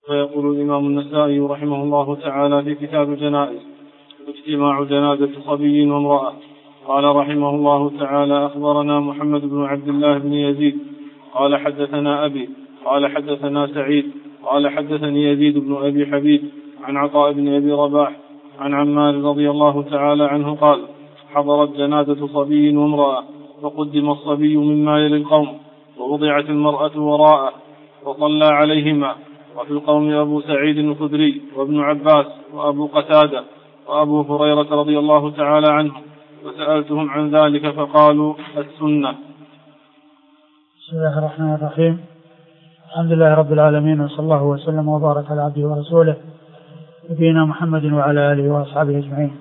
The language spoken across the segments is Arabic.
فيقول الإمام النسائي رحمه الله تعالى في كتاب الجنائز: اجتماع جنازة صبي وامرأة. قال رحمه الله تعالى: أخبرنا محمد بن عبد الله بن يزيد قال حدثنا أبي قال حدثنا سعيد قال حدثني يزيد بن أبي حبيب عن عطاء بن أبي رباح عن عمار رضي الله تعالى عنه قال: حضرت جنازة صبي وامرأة، فقدم الصبي مما يلي القوم، ووضعت المرأة وراءه، وصلى عليهما، وفي القوم أبو سعيد الخدري وابن عباس وأبو قتادة وأبو هريرة رضي الله تعالى عنه، فسألتهم عن ذلك فقالوا: السنة. بسم الله الرحمن الرحيم. الحمد لله رب العالمين، وصلى الله وسلم وبارك على عبده ورسوله نبينا محمد وعلى آله وأصحابه أجمعين.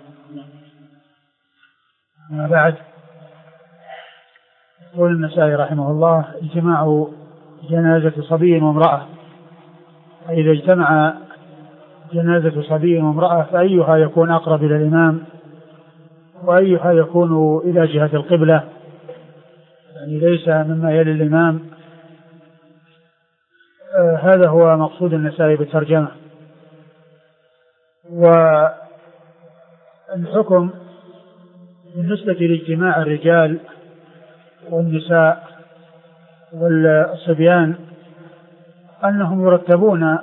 أما بعد، يقول النسائي رحمه الله: اجتماع جنازة صبي وامرأة. فإذا اجتمع جنازة صبي وامرأة فأيها يكون أقرب إلى الإمام وأيها يكون إلى جهة القبلة، يعني ليس مما يلي الإمام. هذا هو مقصود النسائي بالترجمة. والحكم بالنسبة لاجتماع الرجال والنساء والصبيان أنهم يرتبون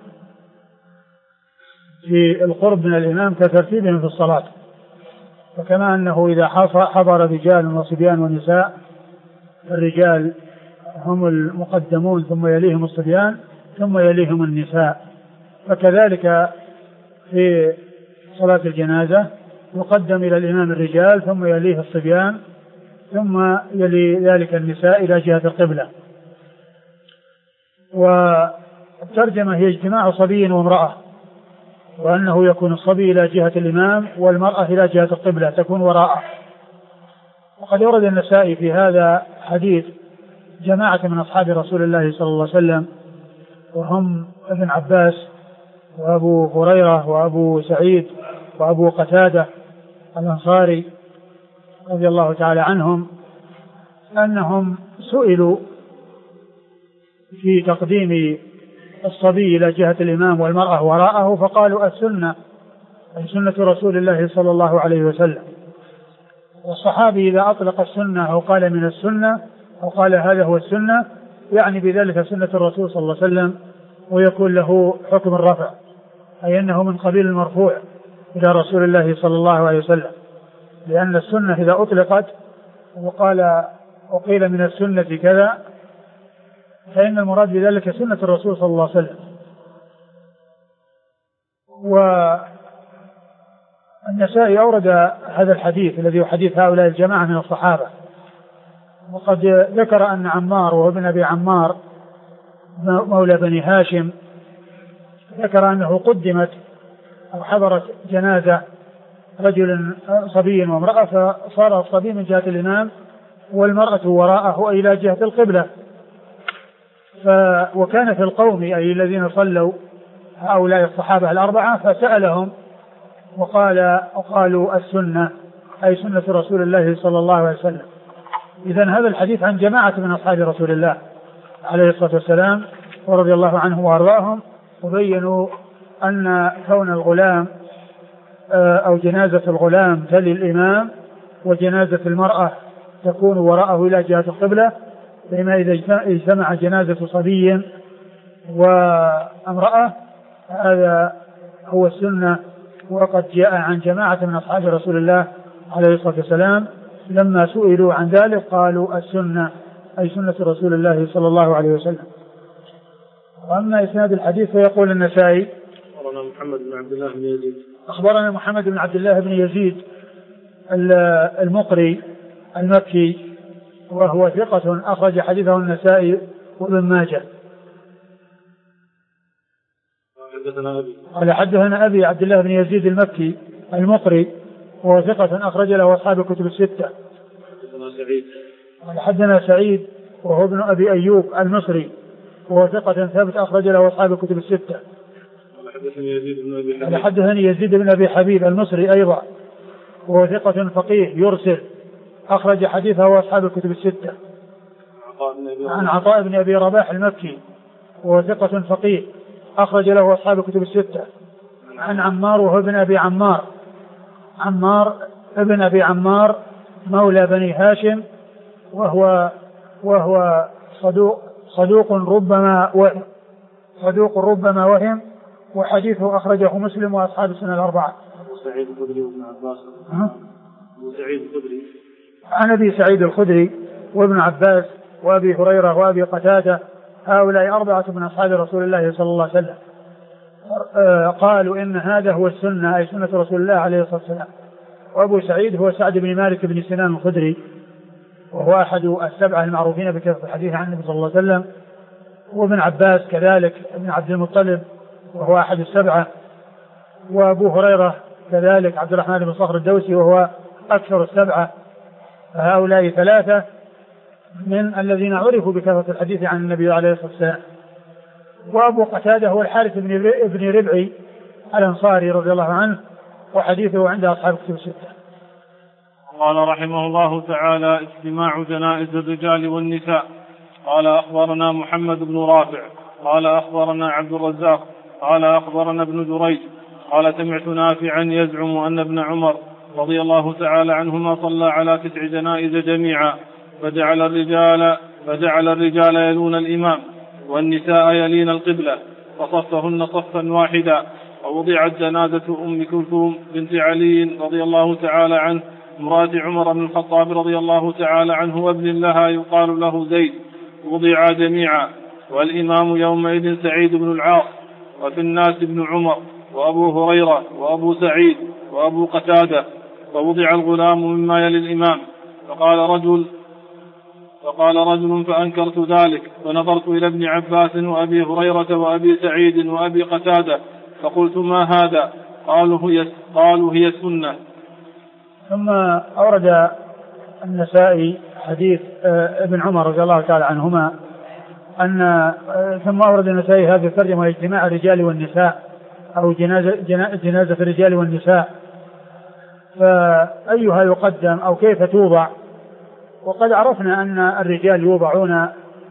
في القرب من الإمام كترتيبهم في الصلاة، فكما أنه إذا حضر رجال وصبيان ونساء، الرجال هم المقدمون ثم يليهم الصبيان ثم يليهم النساء، فكذلك في صلاة الجنازة يقدم إلى الإمام الرجال ثم يليه الصبيان ثم يلي ذلك النساء إلى جهة القبلة. والترجمة هي اجتماع صبي وامرأة، وأنه يكون الصبي إلى جهة الإمام والمرأة إلى جهة القبلة تكون وراءه. وقد ورد النسائي في هذا حديث جماعة من أصحاب رسول الله صلى الله عليه وسلم، وهم ابن عباس وأبو هريرة وأبو سعيد وأبو قتادة الأنصاري رضي الله تعالى عنهم، أنهم سئلوا في تقديم الصبي إلى جهة الإمام والمرأة وراءه، فقالوا: السنة، أي سنة رسول الله صلى الله عليه وسلم. والصحابي إذا أطلق السنة أو قال من السنة أو قال هذا هو السنة، يعني بذلك سنة الرسول صلى الله عليه وسلم، ويكون له حكم الرفع، أي أنه من قبيل المرفوع إلى رسول الله صلى الله عليه وسلم، لأن السنة إذا أطلقت وقيل من السنة كذا، فإن المراد بذلك سنة الرسول صلى الله عليه وسلم. والنسائي أورد هذا الحديث الذي هو حديث هؤلاء الجماعة من الصحابة، وقد ذكر أن عمار وهو ابن أبي عمار مولى بني هاشم ذكر أنه قدمت أو حضرت جنازة رجل صبي وامرأة، فصار الصبي من جهة الإمام والمرأة وراءه إلى جهة القبلة. وكان في القوم أي الذين صلوا هؤلاء الصحابة الأربعة، فسألهم وقالوا: السنة، أي سنة رسول الله صلى الله عليه وسلم. إذن هذا الحديث عن جماعة من أصحاب رسول الله عليه الصلاة والسلام ورضي الله عنهم وأرضاهم، وبينوا أن كون الغلام أو جنازة الغلام تلي الإمام وجنازة المرأة تكون وراءه إلى جهة القبلة، بما إذا اجتمع جنازة صبي وامرأة هذا هو السنة. وقد جاء عن جماعة من أصحاب رسول الله عليه الصلاة والسلام لما سئلوا عن ذلك قالوا: السنة، أي سنة رسول الله صلى الله عليه وسلم. وأما إسناد الحديث فيقول النسائي: أخبرنا محمد بن عبد الله بن يزيد. أخبرنا محمد بن عبد الله بن يزيد المقري المكي، وهو ثقة أخرج حديثه النسائي وابن ماجه. قال: حدثنا أبي عبد الله بن يزيد المكي المقري، وهو ثقة أخرج له أصحاب الكتب الستة. قال: حدثنا سعيد وهو ابن أبي أيوب المصري، وهو ثقة ثابت أخرج له أصحاب الكتب الستة. قال: حدثني يزيد بن أبي حبيب المصري أيضا، وهو ثقة فقيه يرسل أخرج حديثه أصحاب الكتب الستة. عن عطاء بن أبي رباح المكي، وهو ثقة فقيه أخرج له أصحاب الكتب الستة. عن عمار وهو ابن أبي عمار، عمار ابن أبي عمار مولى بني هاشم، وهو صدوق ربما وهم، وحديثه أخرجه مسلم وأصحاب السنة الأربعة. سعيد الخدري وابن عباس. سعيد الخدري. عن أبي سعيد الخدري وابن عباس وأبي هريرة وأبي قتادة، هؤلاء أربعة من أصحاب رسول الله صلى الله عليه وسلم. قالوا إن هذا هو السنة، أي سنة رسول الله عليه الصلاة والسلام. وأبو سعيد هو سعد بن مالك بن سنان الخدري، وهو أحد السبعة المعروفين بكثرة الحديث عن النبي صلى الله عليه وسلم. وابن عباس كذلك ابن عبد المطلب، وهو أحد السبعة. وأبو هريرة كذلك عبد الرحمن بن صخر الدوسي، وهو أكثر السبعة. فهؤلاء ثلاثة من الذين عرفوا بكثرة الحديث عن النبي عليه الصلاة والسلام. وأبو قتادة هو الحارث بن ربعي الأنصاري رضي الله عنه، وحديثه عند أصحاب الكتب الستة. قال رحمه الله تعالى: اجتماع جنائز الرجال والنساء. قال أخبرنا محمد بن رافع قال أخبرنا عبد الرزاق قال أخبرنا ابن جريج قال سمعت نافعا يزعم أن ابن عمر رضي الله تعالى عنهما صلى على 9 جنائز جميعا، فجعل الرجال يلون الإمام والنساء يلين القبلة، فصفهن صفا واحدا. ووضعت جنازة أم كلثوم بنت علي رضي الله تعالى عنه امرأة عمر بن الخطاب رضي الله تعالى عنه وابن لها يقال له زيد، وضعا جميعا، والإمام يومئذ سعيد بن العاص، وفي الناس ابن عمر وأبو هريرة وأبو سعيد وأبو قتادة، فوضع الغلام مما يلي الإمام. فقال رجل فأنكرت ذلك، فنظرت إلى ابن عباس وأبي هريرة وأبي سعيد وأبي قتادة فقلت: ما هذا؟ قالوا هي السنة. ثم أورد النسائي حديث ابن عمر رضي الله تعالى عنهما ثم أورد النسائي هذه الترجمة: اجتماع الرجال والنساء، أو جنازة الرجال والنساء، فأيها يقدم أو كيف توضع. وقد عرفنا أن الرجال يوضعون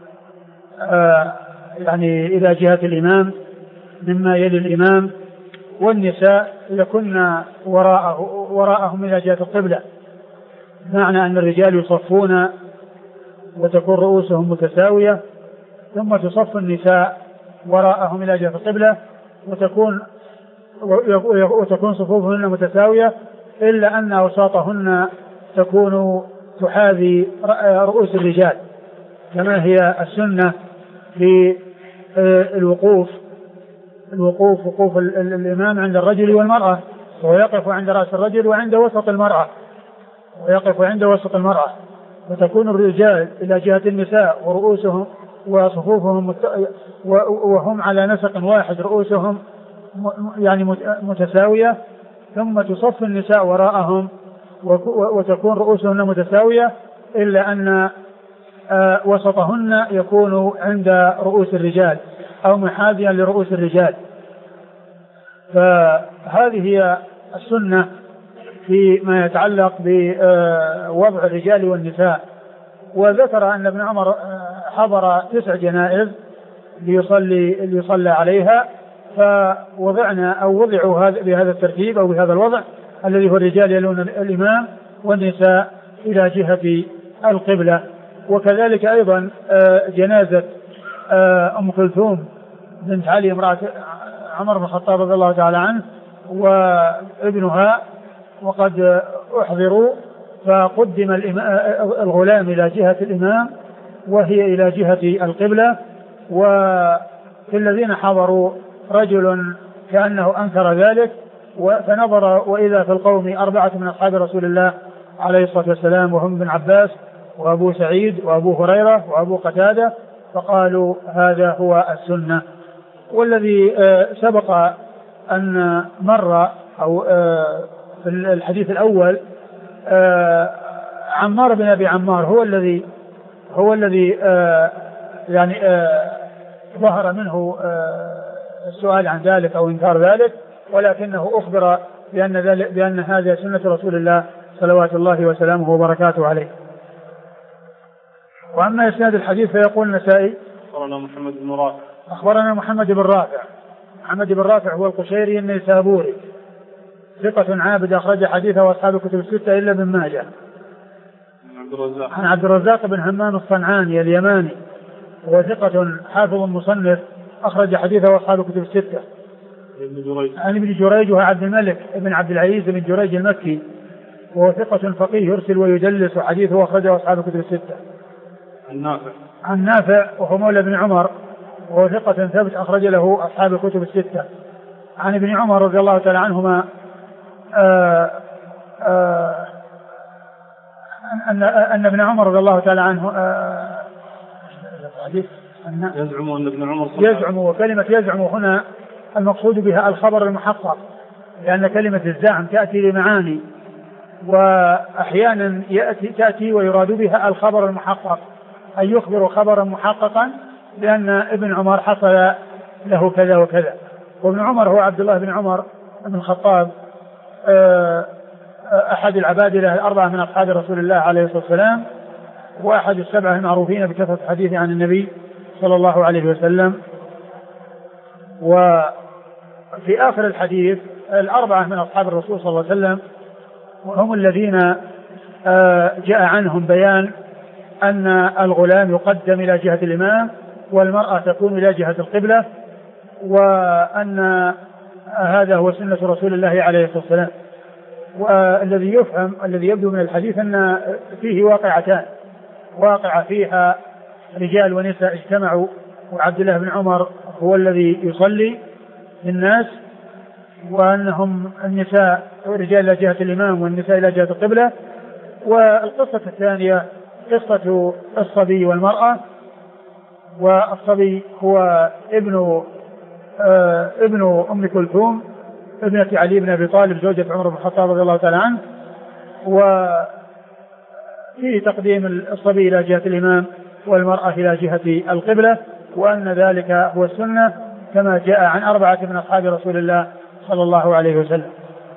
يعني إلى جهة الإمام مما يلي الإمام، والنساء يكن وراءهم إلى جهة القبلة، معنى أن الرجال يصفون وتكون رؤوسهم متساوية، ثم تصف النساء وراءهم إلى جهة القبلة وتكون صفوفهن متساوية، إلا أن أوساطهن تكون تحاذي رؤوس الرجال، كما هي السنة في وقوف الإمام عند الرجل والمرأة، ويقف عند رأس الرجل وعند وسط المرأة، فتكون الرجال إلى جهة النساء ورؤوسهم وصفوفهم وهم على نسق واحد، رؤوسهم يعني متساوية، ثم تصف النساء وراءهم وتكون رؤوسهن متساوية، إلا أن وسطهن يكون عند رؤوس الرجال أو محاذيا لرؤوس الرجال. فهذه هي السنة فيما يتعلق بوضع الرجال والنساء. وذكر أن ابن عمر حضر 9 جنائز ليصلى عليها، فوضعنا أو وضعوا بهذا الترتيب أو بهذا الوضع الذي هو الرجال يلون الإمام والنساء إلى جهة القبلة. وكذلك أيضا جنازة أم كلثوم بنت علي امرأة عمر بن الخطاب رضي الله تعالى عنه وابنها، وقد أحضروا، فقدم الغلام إلى جهة الإمام وهي إلى جهة القبلة. وفي الذين حضروا رجل كأنه أنكر ذلك، فنظر وإذا في القوم 4 من أصحاب رسول الله عليه الصلاة والسلام، وهم ابن عباس وأبو سعيد وأبو هريرة وأبو قتادة، فقالوا هذا هو السنة. والذي سبق أن مر أو في الحديث الأول عمار بن أبي عمار هو الذي يعني ظهر منه السؤال عن ذلك أو إنكار ذلك، ولكنه أخبر بأن هذه سنة رسول الله صلوات الله وسلامه وبركاته عليه. وأما إسناد الحديث فيقول النسائي: أخبرنا محمد بن رافع أخبرنا محمد بن رافع محمد بن رافع هو القشيري النيسابوري ثقة عابد أخرج حديثه أصحاب الكتب الستة إلا ابن ماجه. عن عبد الرزاق بن همام الصنعاني اليماني هو ثقة حافظ مصنف أخرج حديثه أصحاب الكتب الستة. عن ابن جريج وهو عبد الملك بن عبد العزيز بن جريج المكي وهو ثقة فقيه يرسل ويدلس وحديثه أخرجه أصحاب الكتب الستة. عن نافع وهو مولى بن عمر وهو ثقة ثابت أخرج له أصحاب الكتب الستة. عن ابن عمر رضي الله تعالى عنهما أن ابن عمر رضي الله تعالى عنه يزعم أن ابن عمر يزعم، وكلمة يزعم هنا المقصود بها الخبر المحقق، لأن كلمة الزعم تأتي لمعاني، وأحيانا تأتي ويراد بها الخبر المحقق، أن يخبر خبرا محققا لأن ابن عمر حصل له كذا وكذا. وابن عمر هو عبد الله بن عمر بن الخطاب أحد العبادلة الأربعة من أصحاب رسول الله عليه الصلاة والسلام، وأحد السبعة المعروفين بكثرة الحديث عن النبي صلى الله عليه وسلم. وفي آخر الحديث الأربعة من أصحاب الرسول صلى الله عليه وسلم وهم الذين جاء عنهم بيان أن الغلام يقدم إلى جهة الإمام والمرأة تكون إلى جهة القبلة، وأن هذا هو سنة رسول الله عليه الصلاة والسلام. والذي يفهم الذي يبدو من الحديث أن فيه واقعتان، واقعة فيها رجال ونساء اجتمعوا وعبد الله بن عمر هو الذي يصلي للناس، وأنهم النساء رجال إلى جهة الإمام والنساء إلى جهة القبلة. والقصة الثانية قصة الصبي والمرأة، والصبي هو ابن أم كلثوم ابنة علي بن أبي طالب زوجة عمر بن الخطاب رضي الله تعالى عنه، وفيه تقديم الصبي إلى جهة الإمام والمرأة إلى جهة القبلة، وأن ذلك هو السنة كما جاء عن أربعة من أصحاب رسول الله صلى الله عليه وسلم.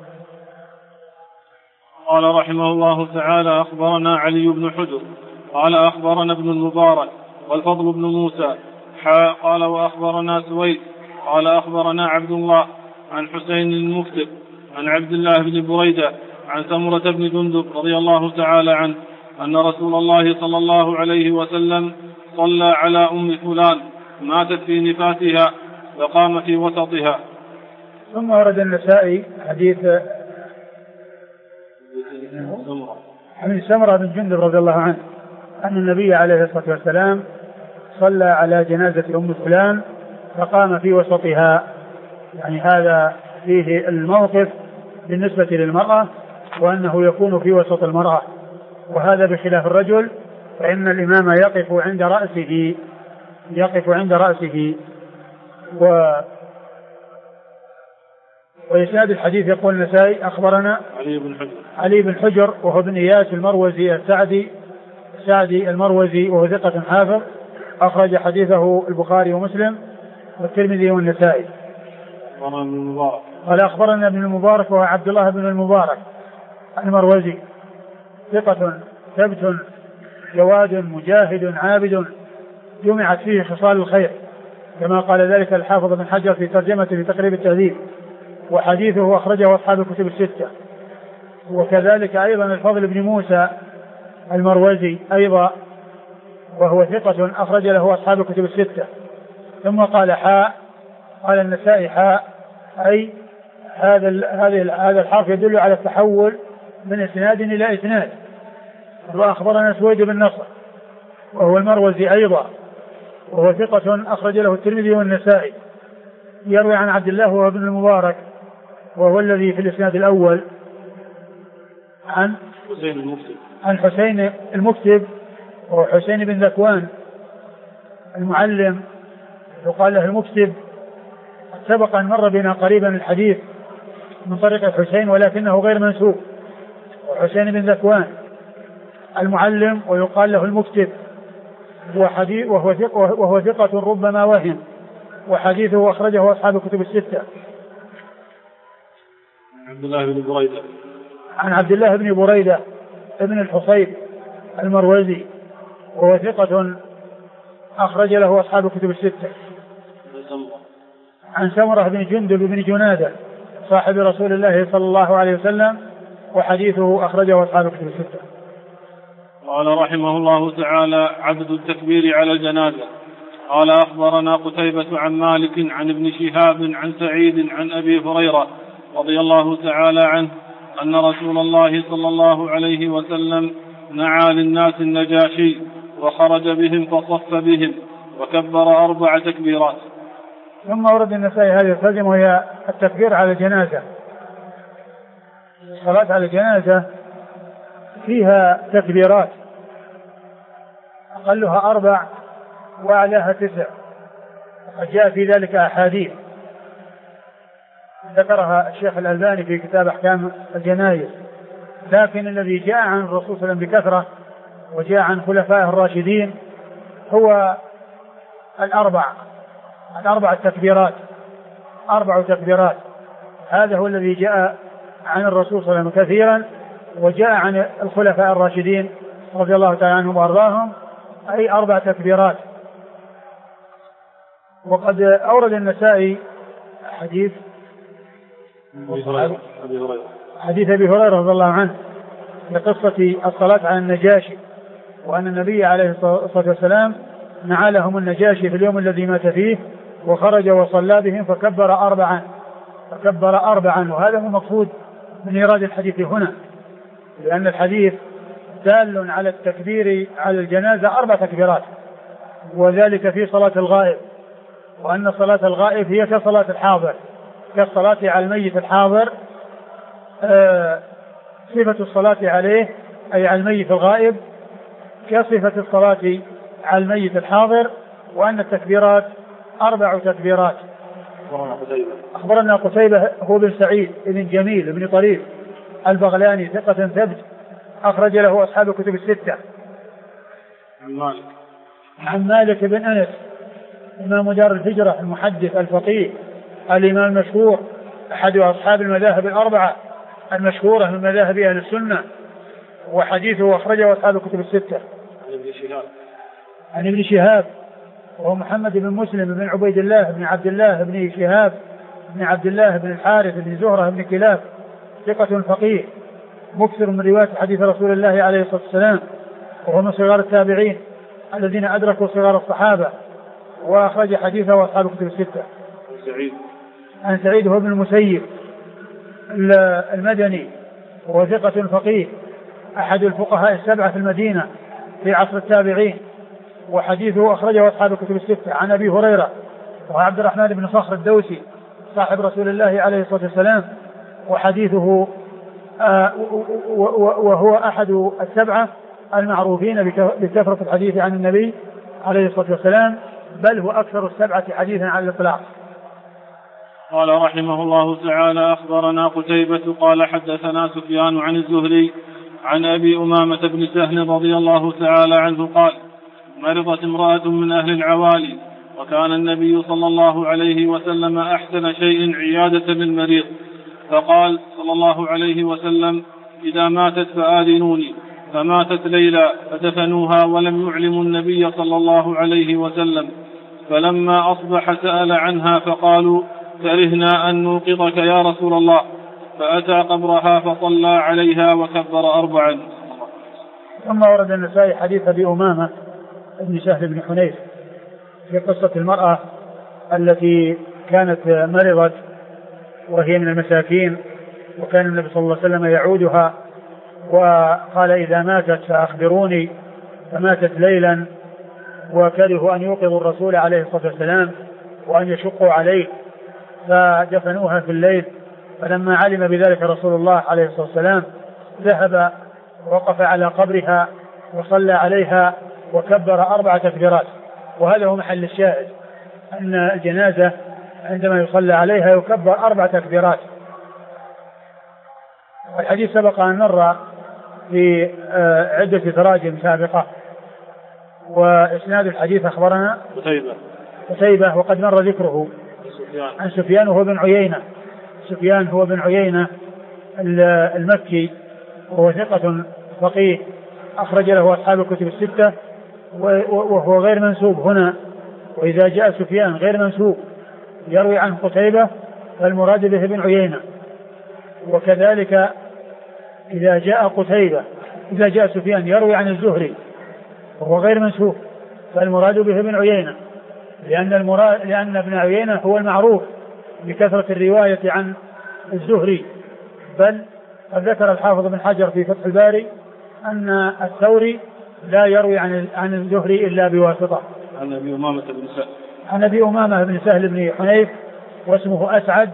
قال رحمه الله تعالى: أخبرنا علي بن حجر قال أخبرنا ابن المبارك والفضل بن موسى قال وأخبرنا سويد قال أخبرنا عبد الله عن حسين المكتب عن عبد الله بن بريدة عن سمرة بن جندب رضي الله تعالى عنه أن رسول الله صلى الله عليه وسلم صلى على أم فلان ماتت في نفاسها فقام في وسطها. ثم ورد النسائي حديث عن سمرة بن جندب رضي الله عنه أن النبي عليه الصلاة والسلام صلى على جنازة أم فلان فقام في وسطها، يعني هذا فيه الموقف بالنسبة للمرأة وأنه يكون في وسط المرأة، وهذا بخلاف الرجل فإن الإمام يقف عند رأسه وإسناد الحديث يقول النسائي أخبرنا علي بن حجر وهو ابن إياس المروزي السعدي المروزي وهو ثقة حافظ أخرج حديثه البخاري ومسلم والترمذي والنسائي. قال أخبرنا ابن المبارك وهو عبد الله بن المبارك المروزي ثقة ثبت جواد مجاهد عابد جمعت فيه خصال الخير كما قال ذلك الحافظ بن حجر في ترجمته في تقريب التهذيب، وحديثه أخرجه أصحاب الكتب الستة. وكذلك أيضا الفضل بن موسى المروزي أيضا وهو ثقة أخرج له أصحاب الكتب الستة. ثم قال قال النسائي أي هذا الحرف يدل على التحول من إسناد إلى إسناد. وأخبرنا سويد بن نصر وهو المروزي أيضا وهو ثقة أخرج له الترمذي والنسائي، يروي عن عبد الله وهو ابن المبارك وهو الذي في الإسناد الأول عن حسين المكتب وهو حسين بن ذكوان المعلم يقال له المكتب. سبق أن مر بنا قريبا الحديث من طريق الحسين ولكنه غير منسوب، وحسين بن ذكوان المعلم ويقال له المكتب وهو ثقة ربما وهم، وحديثه أخرجه أصحاب الكتب الستة. عن عبد الله بن بريدة ابن الحصيب المروزي وهو ثقة أخرج له أصحاب الكتب الستة. عن سمرة بن جندب بن جنادة صاحب رسول الله صلى الله عليه وسلم، وحديثه أخرجه أصحاب الكتب الستة. قال رحمه الله تعالى: عدد التكبير على الجنازة. قال: أخبرنا قتيبة عن مالك عن ابن شهاب عن سعيد عن أبي هريرة رضي الله تعالى عنه أن رسول الله صلى الله عليه وسلم نعى للناس النجاشي وخرج بهم فصف بهم وكبر 4 تكبيرات. ثم ورد النسائي هذه الترجمة وهي التكبير على الجنازة. الصلاة على الجنازة فيها تكبيرات أقلها 4 وأعلاها 9، وقد جاء في ذلك أحاديث ذكرها الشيخ الألباني في كتاب أحكام الجنائز، لكن الذي جاء عن الرسول صلى الله عليه وسلم بكثرة وجاء عن خلفائه الراشدين هو 4 تكبيرات، 4 تكبيرات. هذا هو الذي جاء عن الرسول صلى الله عليه وسلم كثيرا، وجاء عن الخلفاء الراشدين رضي الله تعالى عنهم وأرضاهم، أي 4 تكبيرات. وقد أورد النسائي حديث أبي هريرة رضي الله عنه لقصة الصلاة على النجاشي، وأن النبي عليه الصلاة والسلام نعى لهم النجاشي في اليوم الذي مات فيه وخرج وصلى بهم فكبر 4، وهذا هو المقصود من إيراد الحديث هنا، لأن الحديث دال على التكبير على الجنازة 4 تكبيرات، وذلك في صلاة الغائب، وأن صلاة الغائب هي كصلاة الحاضر، كالصلاة على الميت الحاضر. صفة الصلاة عليه أي على الميت الغائب كصفة الصلاة على الميت الحاضر، وأن التكبيرات 4 تكبيرات. أخبرنا قتيبة هو بن سعيد بن جميل بن طريف البغلاني ثقة ثبت أخرج له أصحاب الكتب الستة. عن مالك بن أنس إمام دار الهجرة المحدث الفقيه الإمام المشهور أحد أصحاب المذاهب ال4 المشهورة من مذاهب أهل السنة، وحديثه أخرجه أصحاب الكتب الستة. عن ابن شهاب وهو محمد بن مسلم بن عبيد الله بن عبد الله بن شهاب بن عبد الله بن الحارث بن زهرة بن كلاب ثقة فقيه مكثر من رواية حديث رسول الله عليه الصلاة والسلام، وهو من صغار التابعين الذين أدركوا صغار الصحابة، وأخرج حديثه أصحاب الكتب الستة. عن سعيد هو بن المسيب المدني وهو ثقة فقيه أحد الفقهاء ال7 في المدينة في عصر التابعين، وحديثه أخرجه أصحاب الكتب الستة. عن أبي هريرة وهو عبد الرحمن بن صخر الدوسي صاحب رسول الله عليه الصلاة والسلام، وحديثه وهو أحد ال7 المعروفين بكثرة الحديث عن النبي عليه الصلاة والسلام، بل هو أكثر ال7 حديثا على الإطلاق. قال رحمه الله تعالى: أخبرنا قتيبة قال حدثنا سفيان عن الزهري عن أبي أمامة بن سهل رضي الله تعالى عنه قال: مرضت امرأة من أهل العوالي، وكان النبي صلى الله عليه وسلم أحسن شيء عيادة للمريض، فقال صلى الله عليه وسلم: إذا ماتت فآذنوني. فماتت ليلى فدفنوها ولم يعلموا النبي صلى الله عليه وسلم، فلما أصبح سأل عنها فقالوا: كرهنا أن نوقظك يا رسول الله، فأتى قبرها فصلى عليها وكبر 4. ثم ورد النسائي حديث أبي أمامة ابن سهل بن حنيف في قصة المرأة التي كانت مرضت وهي من المساكين، وكان النبي صلى الله عليه وسلم يعودها وقال: إذا ماتت فأخبروني. فماتت ليلا وكرهوا أن يوقظوا الرسول عليه الصلاة والسلام وأن يشقوا عليه، فدفنوها في الليل. فلما علم بذلك رسول الله عليه الصلاة والسلام ذهب ووقف على قبرها وصلى عليها وكبر 4 تكبيرات. وهذا هو محل الشاهد، أن الجنازة عندما يصلى عليها يكبر 4 تكبيرات. والحديث سبق أن مر في عدة تراجم سابقة، وإسناد الحديث أخبرنا قتيبة وقد مر ذكره عن سفيان وهو بن عيينة. سفيان هو بن عيينة المكي وهو ثقة فقيه أخرج له أصحاب الكتب الستة، وهو غير منسوب هنا. وإذا جاء سفيان غير منسوب يروي عنه قتيبة فالمراد به ابن عيينة. وكذلك إذا جاء سفيان يروي عن الزهري وهو غير منسوب فالمراد به ابن عيينة، لأن ابن عيينة هو المعروف بكثرة الرواية عن الزهري. بل قد ذكر الحافظ بن حجر في فتح الباري أن الثوري لا يروي عن الزهري إلا بواسطة. عن أبي أمامة بن سهل بن حنيف واسمه أسعد،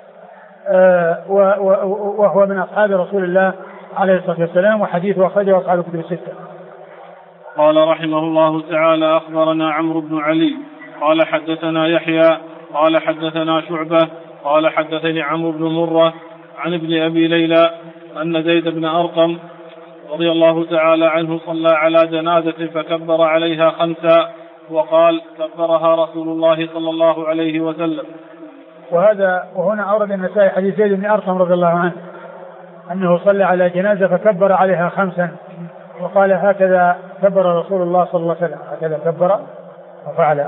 وهو من أصحاب رسول الله عليه الصلاة والسلام، وحديثه أخرجه أصحاب الكتب الستة. قال رحمه الله تعالى: أخبرنا عمرو بن علي قال حدثنا يحيى قال حدثنا شعبة قال حدثني عمرو بن مرة عن ابن أبي ليلى أن زيد بن أرقم رضي الله تعالى عنه صلى على جنازة فكبر عليها 5 وقال: كبرها رسول الله صلى الله عليه وسلم. وهنا أورد النسائي حديث زيد بن أرقم رضي الله عنه أنه صلى على جنازة فكبر عليها 5 وقال: هكذا كبر رسول الله صلى الله عليه وسلم، هكذا كبر وفعل.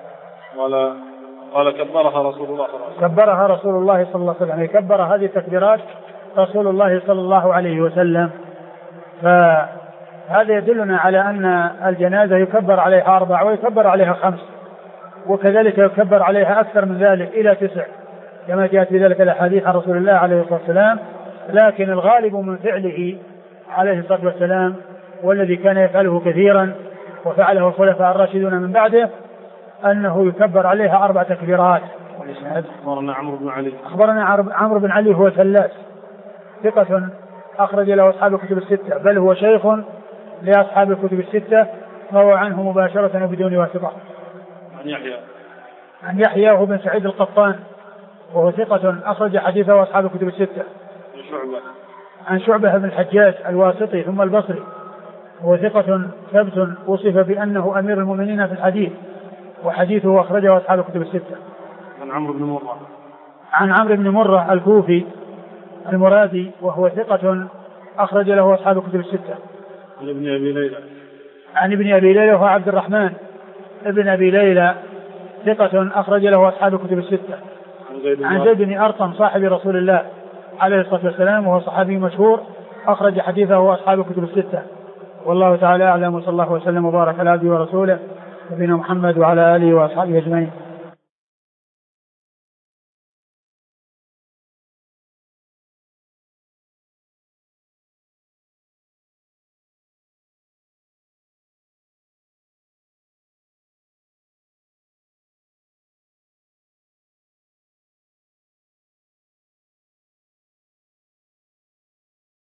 قال كبرها رسول الله صلى الله عليه وسلم. كبرها رسول الله صلى الله عليه وسلم، كبر هذه التكبيرات رسول الله صلى الله عليه وسلم. فهذا يدلنا على أن الجنازة يكبر عليها 4 ويكبر عليها 5، وكذلك يكبر عليها أكثر من ذلك إلى 9 كما جاءت بذلك الأحاديث عن رسول الله عليه الصلاة والسلام. لكن الغالب من فعله عليه الصلاة والسلام والذي كان يفعله كثيرا وفعله الخلفاء الراشدون من بعده أنه يكبر عليها 4 تكبيرات. أخبرنا عمرو بن علي هو ثلاث ثقة أخرج له أصحاب الكتب الستة، بل هو شيخ لأصحاب الكتب الستة روى عنه مباشرة وبدون واسطة. عن يحيى وهو بن سعيد القطان وهو ثقة أخرج حديثه أصحاب الكتب الستة. عن شعبة بن الحجاج الواسطي ثم البصري هو ثقة ثبت وصف بأنه أمير المؤمنين في الحديث وحديثه أخرجه أصحاب الكتب الستة. عن عمرو بن مرة الكوفي المرادي وهو ثقة أخرج له أصحاب الكتب الستة. عن ابن أبي ليلى وهو عبد الرحمن ابن أبي ليلى ثقة أخرج له أصحاب الكتب الستة. عن زيد بن أرقم صاحب رسول الله عليه الصلاة والسلام وهو صحابي مشهور أخرج حديثه أصحاب الكتب الستة. والله تعالى أعلم، وصلى الله وسلم وبارك على عبده ورسوله نبينا محمد وعلى آله وأصحابه أجمعين.